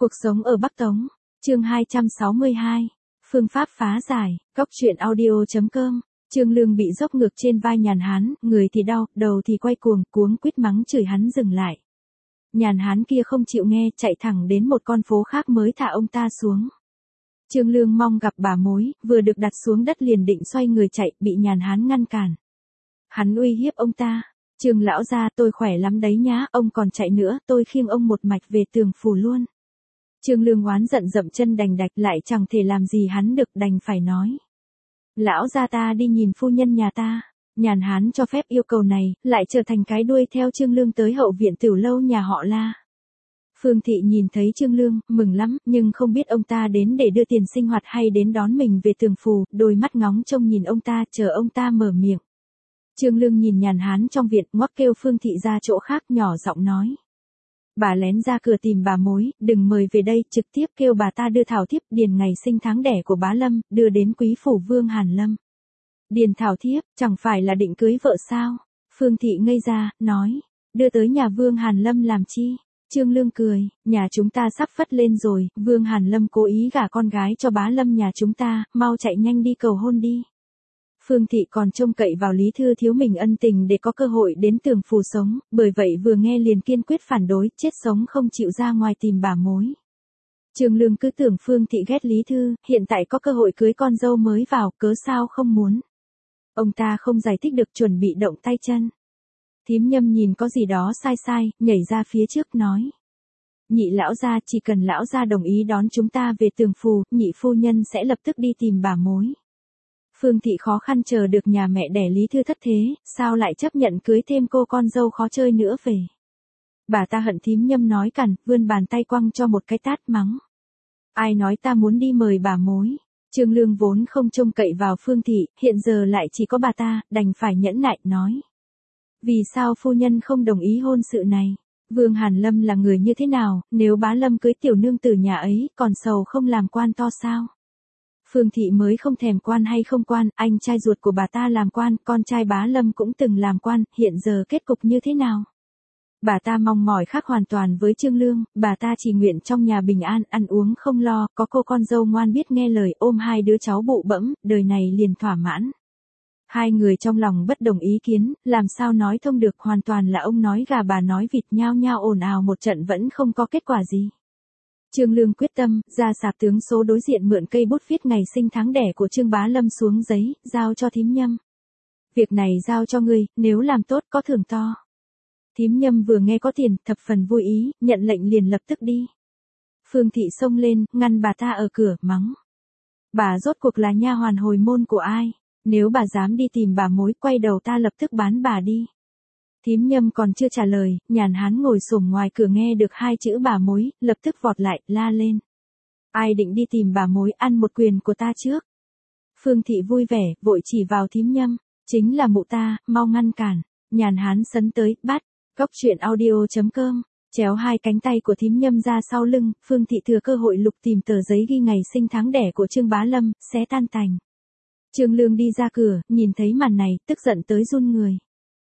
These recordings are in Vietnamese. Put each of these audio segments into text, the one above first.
Cuộc sống ở Bắc Tống, chương 262, phương pháp phá giải, góc truyện audio.com. Trương Lương bị dốc ngược trên vai Nhàn Hán, người thì đau, đầu thì quay cuống quýt mắng chửi hắn dừng lại. Nhàn Hán kia không chịu nghe, chạy thẳng đến một con phố khác mới thả ông ta xuống. Trương Lương mong gặp bà mối, vừa được đặt xuống đất liền định xoay người chạy, bị Nhàn Hán ngăn cản. Hắn uy hiếp ông ta, Trương lão gia tôi khỏe lắm đấy nhá, ông còn chạy nữa, tôi khiêng ông một mạch về Tường Phủ luôn. Trương Lương oán giận dậm chân đành đạch lại chẳng thể làm gì hắn được đành phải nói. Lão gia ta đi nhìn phu nhân nhà ta. Nhàn Hán cho phép yêu cầu này, lại trở thành cái đuôi theo Trương Lương tới hậu viện Tửu lâu nhà họ La. Phương Thị nhìn thấy Trương Lương, mừng lắm, nhưng không biết ông ta đến để đưa tiền sinh hoạt hay đến đón mình về Tường Phủ, đôi mắt ngóng trông nhìn ông ta, chờ ông ta mở miệng. Trương Lương nhìn Nhàn Hán trong viện, ngoắc kêu Phương Thị ra chỗ khác, nhỏ giọng nói. Bà lén ra cửa tìm bà mối, đừng mời về đây, trực tiếp kêu bà ta đưa thảo thiếp điền ngày sinh tháng đẻ của bá Lâm, đưa đến quý phủ Vương Hàn Lâm. Điền thảo thiếp, chẳng phải là định cưới vợ sao? Phương Thị ngây ra, nói, đưa tới nhà Vương Hàn Lâm làm chi? Trương Lương cười, nhà chúng ta sắp phất lên rồi, Vương Hàn Lâm cố ý gả con gái cho bá Lâm nhà chúng ta, mau chạy nhanh đi cầu hôn đi. Phương Thị còn trông cậy vào Lý Thư thiếu mình ân tình để có cơ hội đến Tường Phủ sống, bởi vậy vừa nghe liền kiên quyết phản đối, chết sống không chịu ra ngoài tìm bà mối. Trương Lương cứ tưởng Phương Thị ghét Lý Thư, hiện tại có cơ hội cưới con dâu mới vào, cớ sao không muốn. Ông ta không giải thích được chuẩn bị động tay chân. Thím Nhâm nhìn có gì đó sai sai, nhảy ra phía trước nói. Nhị lão gia, chỉ cần lão gia đồng ý đón chúng ta về Tường Phủ, nhị phu nhân sẽ lập tức đi tìm bà mối. Phương Thị khó khăn chờ được nhà mẹ đẻ Lý Thư thất thế, sao lại chấp nhận cưới thêm cô con dâu khó chơi nữa về. Bà ta hận thím Nhâm nói cằn, vươn bàn tay quăng cho một cái tát mắng. Ai nói ta muốn đi mời bà mối. Trương Lương vốn không trông cậy vào Phương Thị, hiện giờ lại chỉ có bà ta, đành phải nhẫn nại nói. Vì sao phu nhân không đồng ý hôn sự này? Vương Hàn Lâm là người như thế nào, nếu bá Lâm cưới tiểu nương tử nhà ấy, còn sầu không làm quan to sao? Phương Thị mới không thèm quan hay không quan, anh trai ruột của bà ta làm quan, con trai bá Lâm cũng từng làm quan, hiện giờ kết cục như thế nào? Bà ta mong mỏi khác hoàn toàn với Trương Lương, bà ta chỉ nguyện trong nhà bình an, ăn uống không lo, có cô con dâu ngoan biết nghe lời, ôm hai đứa cháu bụ bẫm, đời này liền thỏa mãn. Hai người trong lòng bất đồng ý kiến, làm sao nói thông được, hoàn toàn là ông nói gà bà nói vịt, nhao nhao ồn ào một trận vẫn không có kết quả gì. Trương Lương quyết tâm, ra sạp tướng số đối diện mượn cây bút viết ngày sinh tháng đẻ của Trương Bá Lâm xuống giấy, giao cho thím Nhâm. Việc này giao cho ngươi, nếu làm tốt có thưởng to. Thím Nhâm vừa nghe có tiền, thập phần vui ý, nhận lệnh liền lập tức đi. Phương Thị xông lên, ngăn bà ta ở cửa, mắng. Bà rốt cuộc là nha hoàn hồi môn của ai? Nếu bà dám đi tìm bà mối, quay đầu ta lập tức bán bà đi. Thím Nhâm còn chưa trả lời, Nhàn Hán ngồi xổm ngoài cửa nghe được hai chữ bà mối, lập tức vọt lại, la lên. Ai định đi tìm bà mối, ăn một quyền của ta trước. Phương Thị vui vẻ, vội chỉ vào thím Nhâm, chính là mụ ta, mau ngăn cản. Nhàn Hán sấn tới, bắt, góc truyện audio.com, chéo hai cánh tay của thím Nhâm ra sau lưng, Phương Thị thừa cơ hội lục tìm tờ giấy ghi ngày sinh tháng đẻ của Trương Bá Lâm, xé tan tành. Trương Lương đi ra cửa, nhìn thấy màn này, tức giận tới run người.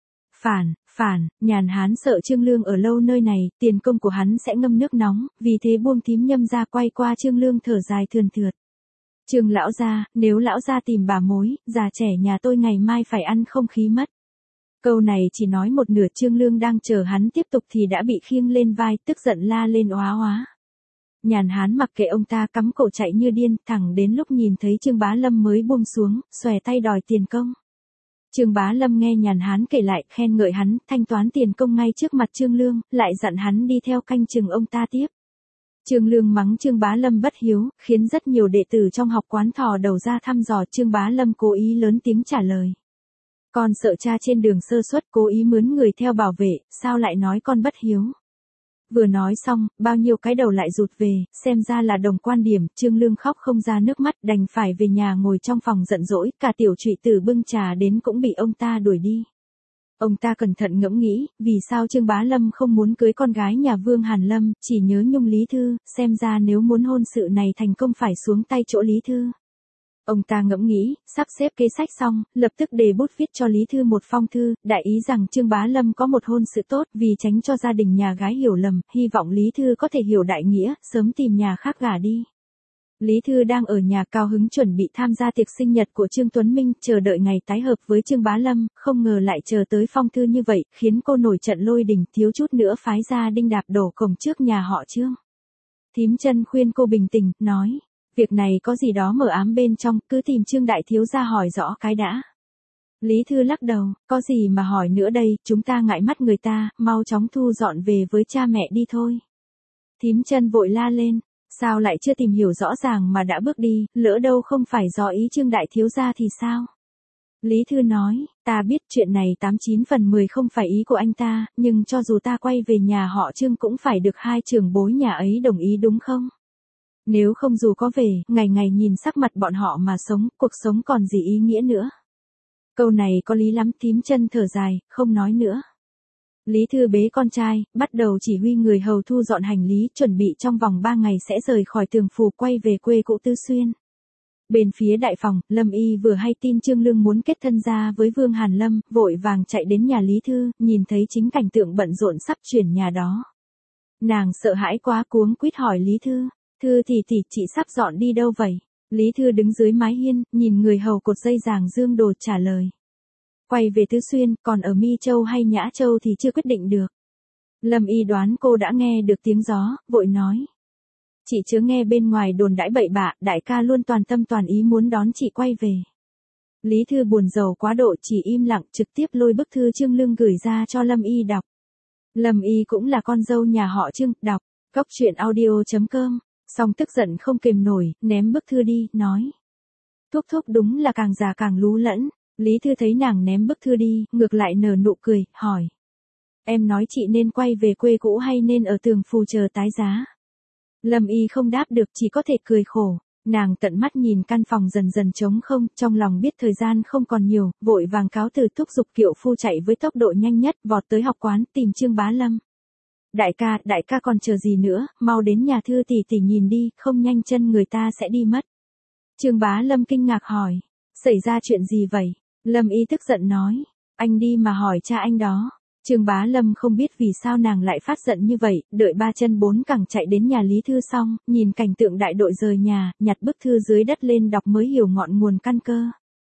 Phản, Nhàn Hán sợ Trương Lương ở lâu nơi này, tiền công của hắn sẽ ngâm nước nóng, vì thế buông thím Nhâm ra quay qua Trương Lương thở dài thườn thượt. Trương lão gia, nếu lão gia tìm bà mối, già trẻ nhà tôi ngày mai phải ăn không khí mất. Câu này chỉ nói một nửa, Trương Lương đang chờ hắn tiếp tục thì đã bị khiêng lên vai, tức giận la lên oá oá. Nhàn Hán mặc kệ ông ta cắm cổ chạy như điên, thẳng đến lúc nhìn thấy Trương Bá Lâm mới buông xuống, xòe tay đòi tiền công. Trương Bá Lâm nghe Nhàn Hán kể lại, khen ngợi hắn, thanh toán tiền công ngay trước mặt Trương Lương, lại dặn hắn đi theo canh chừng ông ta tiếp. Trương Lương mắng Trương Bá Lâm bất hiếu, khiến rất nhiều đệ tử trong học quán thò đầu ra thăm dò, Trương Bá Lâm cố ý lớn tiếng trả lời. Con sợ cha trên đường sơ suất cố ý mướn người theo bảo vệ, sao lại nói con bất hiếu. Vừa nói xong, bao nhiêu cái đầu lại rụt về, xem ra là đồng quan điểm, Trương Lương khóc không ra nước mắt, đành phải về nhà ngồi trong phòng giận dỗi, cả tiểu trụy tử bưng trà đến cũng bị ông ta đuổi đi. Ông ta cẩn thận ngẫm nghĩ, vì sao Trương Bá Lâm không muốn cưới con gái nhà Vương Hàn Lâm, chỉ nhớ nhung Lý Thư, xem ra nếu muốn hôn sự này thành công phải xuống tay chỗ Lý Thư. Ông ta ngẫm nghĩ, sắp xếp kế sách xong, lập tức đề bút viết cho Lý Thư một phong thư, đại ý rằng Trương Bá Lâm có một hôn sự tốt, vì tránh cho gia đình nhà gái hiểu lầm, hy vọng Lý Thư có thể hiểu đại nghĩa, sớm tìm nhà khác gả đi. Lý Thư đang ở nhà cao hứng chuẩn bị tham gia tiệc sinh nhật của Trương Tuấn Minh, chờ đợi ngày tái hợp với Trương Bá Lâm, không ngờ lại chờ tới phong thư như vậy, khiến cô nổi trận lôi đình, thiếu chút nữa phái ra đinh đạp đổ cổng trước nhà họ Trương. Thím Chân khuyên cô bình tĩnh, nói, việc này có gì đó mờ ám bên trong, cứ tìm Trương đại thiếu gia hỏi rõ cái đã. Lý Thư lắc đầu, có gì mà hỏi nữa đây, chúng ta ngại mắt người ta, mau chóng thu dọn về với cha mẹ đi thôi. Thím Chân vội la lên, sao lại chưa tìm hiểu rõ ràng mà đã bước đi, lỡ đâu không phải do ý Trương đại thiếu gia thì sao? Lý Thư nói, ta biết chuyện này 89 phần 10 không phải ý của anh ta, nhưng cho dù ta quay về nhà họ Trương cũng phải được hai trưởng bối nhà ấy đồng ý đúng không? Nếu không dù có về, ngày ngày nhìn sắc mặt bọn họ mà sống, cuộc sống còn gì ý nghĩa nữa. Câu này có lý lắm, Thím Chân thở dài, không nói nữa. Lý Thư bế con trai, bắt đầu chỉ huy người hầu thu dọn hành lý, chuẩn bị trong vòng 3 ngày sẽ rời khỏi Tường Phủ quay về quê cũ Tứ Xuyên. Bên phía đại phòng, Lâm Y vừa hay tin Trương Lương muốn kết thân gia với Vương Hàn Lâm, vội vàng chạy đến nhà Lý Thư, nhìn thấy chính cảnh tượng bận rộn sắp chuyển nhà đó. Nàng sợ hãi quá cuống quýt hỏi Lý Thư, Thư tỷ, chị sắp dọn đi đâu vậy? Lý Thư đứng dưới mái hiên, nhìn người hầu cột dây giàng dương đồ trả lời. Quay về Tứ Xuyên, còn ở Mi Châu hay Nhã Châu thì chưa quyết định được. Lâm Y đoán cô đã nghe được tiếng gió, vội nói. Chị chớ nghe bên ngoài đồn đãi bậy bạ, đại ca luôn toàn tâm toàn ý muốn đón chị quay về. Lý Thư buồn rầu quá độ chỉ im lặng trực tiếp lôi bức thư Trương Lương gửi ra cho Lâm Y đọc. Lâm Y cũng là con dâu nhà họ Trương, đọc, coctruyện.audio.com, xong tức giận không kềm nổi, ném bức thư đi, nói. Thúc đúng là càng già càng lú lẫn. Lý Thư thấy nàng ném bức thư đi, ngược lại nở nụ cười, hỏi. Em nói chị nên quay về quê cũ hay nên ở Tường Phủ chờ tái giá? Lâm Y không đáp được, chỉ có thể cười khổ. Nàng tận mắt nhìn căn phòng dần dần trống không, trong lòng biết thời gian không còn nhiều, vội vàng cáo từ thúc giục kiệu phu chạy với tốc độ nhanh nhất, vọt tới học quán tìm Trương Bá Lâm. Đại ca còn chờ gì nữa, mau đến nhà Thư tỷ nhìn đi, không nhanh chân người ta sẽ đi mất. Trương Bá Lâm kinh ngạc hỏi, xảy ra chuyện gì vậy? Lâm Y tức giận nói, anh đi mà hỏi cha anh đó. Trương Bá Lâm không biết vì sao nàng lại phát giận như vậy, đợi 3 chân 4 cẳng chạy đến nhà Lý Thư xong, nhìn cảnh tượng đại đội rời nhà, nhặt bức thư dưới đất lên đọc mới hiểu ngọn nguồn căn cơ.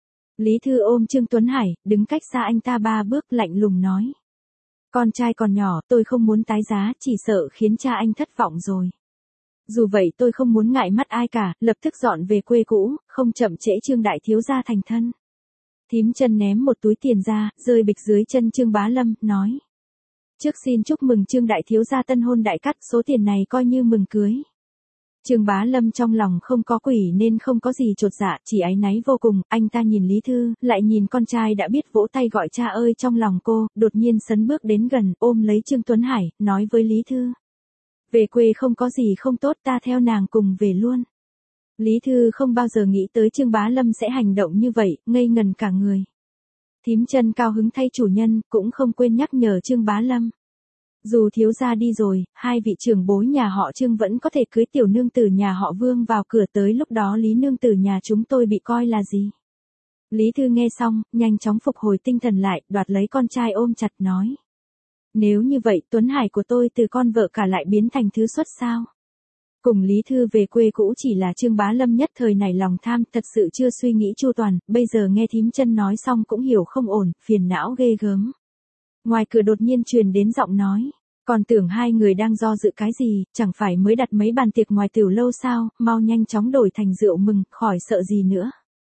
Lý Thư ôm Trương Tuấn Hải, đứng cách xa anh ta 3 bước lạnh lùng nói. Con trai còn nhỏ, tôi không muốn tái giá, chỉ sợ khiến cha anh thất vọng rồi. Dù vậy tôi không muốn ngại mắt ai cả, lập tức dọn về quê cũ, không chậm trễ Trương đại thiếu gia thành thân. Thím Chân ném một túi tiền ra, rơi bịch dưới chân Trương Bá Lâm, nói. Trước xin chúc mừng Trương đại thiếu gia tân hôn đại cát, số tiền này coi như mừng cưới. Trương Bá Lâm trong lòng không có quỷ nên không có gì chột dạ, chỉ áy náy vô cùng, anh ta nhìn Lý Thư, lại nhìn con trai đã biết vỗ tay gọi cha ơi trong lòng cô, đột nhiên sấn bước đến gần, ôm lấy Trương Tuấn Hải, nói với Lý Thư. Về quê không có gì không tốt, ta theo nàng cùng về luôn. Lý Thư không bao giờ nghĩ tới Trương Bá Lâm sẽ hành động như vậy, ngây ngần cả người. Thím Chân cao hứng thay chủ nhân, cũng không quên nhắc nhở Trương Bá Lâm. Dù thiếu gia đi rồi, hai vị trưởng bối nhà họ Trương vẫn có thể cưới tiểu nương tử nhà họ Vương vào cửa, tới lúc đó Lý nương tử nhà chúng tôi bị coi là gì? Lý Thư nghe xong, nhanh chóng phục hồi tinh thần lại, đoạt lấy con trai ôm chặt nói. Nếu như vậy, Tuấn Hải của tôi từ con vợ cả lại biến thành thứ xuất sao? Cùng Lý Thư về quê cũ chỉ là Trương Bá Lâm nhất thời này lòng tham, thật sự chưa suy nghĩ chu toàn, bây giờ nghe thím Chân nói xong cũng hiểu không ổn, phiền não ghê gớm. Ngoài cửa đột nhiên truyền đến giọng nói, còn tưởng hai người đang do dự cái gì, chẳng phải mới đặt mấy bàn tiệc ngoài tiểu lâu sao, mau nhanh chóng đổi thành rượu mừng, khỏi sợ gì nữa.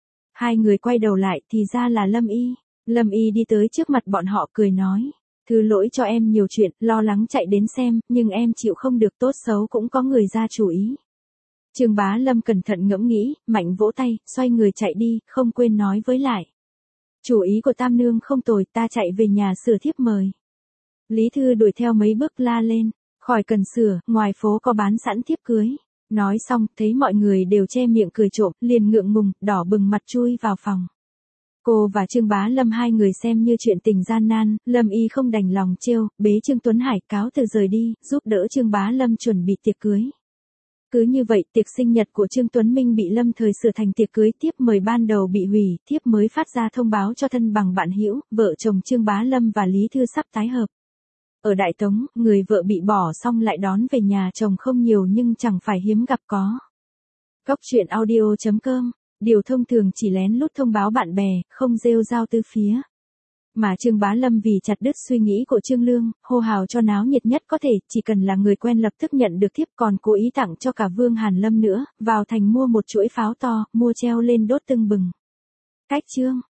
Hai người quay đầu lại thì ra là Lâm Y. Lâm Y đi tới trước mặt bọn họ cười nói. Thứ lỗi cho em nhiều chuyện, lo lắng chạy đến xem, nhưng em chịu không được, tốt xấu cũng có người ra chủ ý. Trương Bá Lâm cẩn thận ngẫm nghĩ, mạnh vỗ tay, xoay người chạy đi, không quên nói với lại. Chủ ý của Tam Nương không tồi, ta chạy về nhà sửa thiếp mời. Lý Thư đuổi theo mấy bước la lên, khỏi cần sửa, ngoài phố có bán sẵn thiếp cưới. Nói xong, thấy mọi người đều che miệng cười trộm, liền ngượng ngùng, đỏ bừng mặt chui vào phòng. Cô và Trương Bá Lâm hai người xem như chuyện tình gian nan, Lâm Y không đành lòng trêu, bế Trương Tuấn Hải cáo từ rời đi, giúp đỡ Trương Bá Lâm chuẩn bị tiệc cưới. Cứ như vậy, tiệc sinh nhật của Trương Tuấn Minh bị lâm thời sửa thành tiệc cưới, thiếp mời ban đầu bị hủy, thiếp mới phát ra thông báo cho thân bằng bạn hữu, vợ chồng Trương Bá Lâm và Lý Thư sắp tái hợp. Ở Đại Tống, người vợ bị bỏ xong lại đón về nhà chồng không nhiều nhưng chẳng phải hiếm gặp có. Góc truyện audio.com, điều thông thường chỉ lén lút thông báo bạn bè, không rêu rao tứ phía. Mà Trương Bá Lâm vì chặt đứt suy nghĩ của Trương Lương, hô hào cho náo nhiệt nhất có thể, chỉ cần là người quen lập tức nhận được thiếp, còn cố ý tặng cho cả Vương Hàn Lâm nữa, vào thành mua một chuỗi pháo to, mua treo lên đốt tưng bừng. Cách chương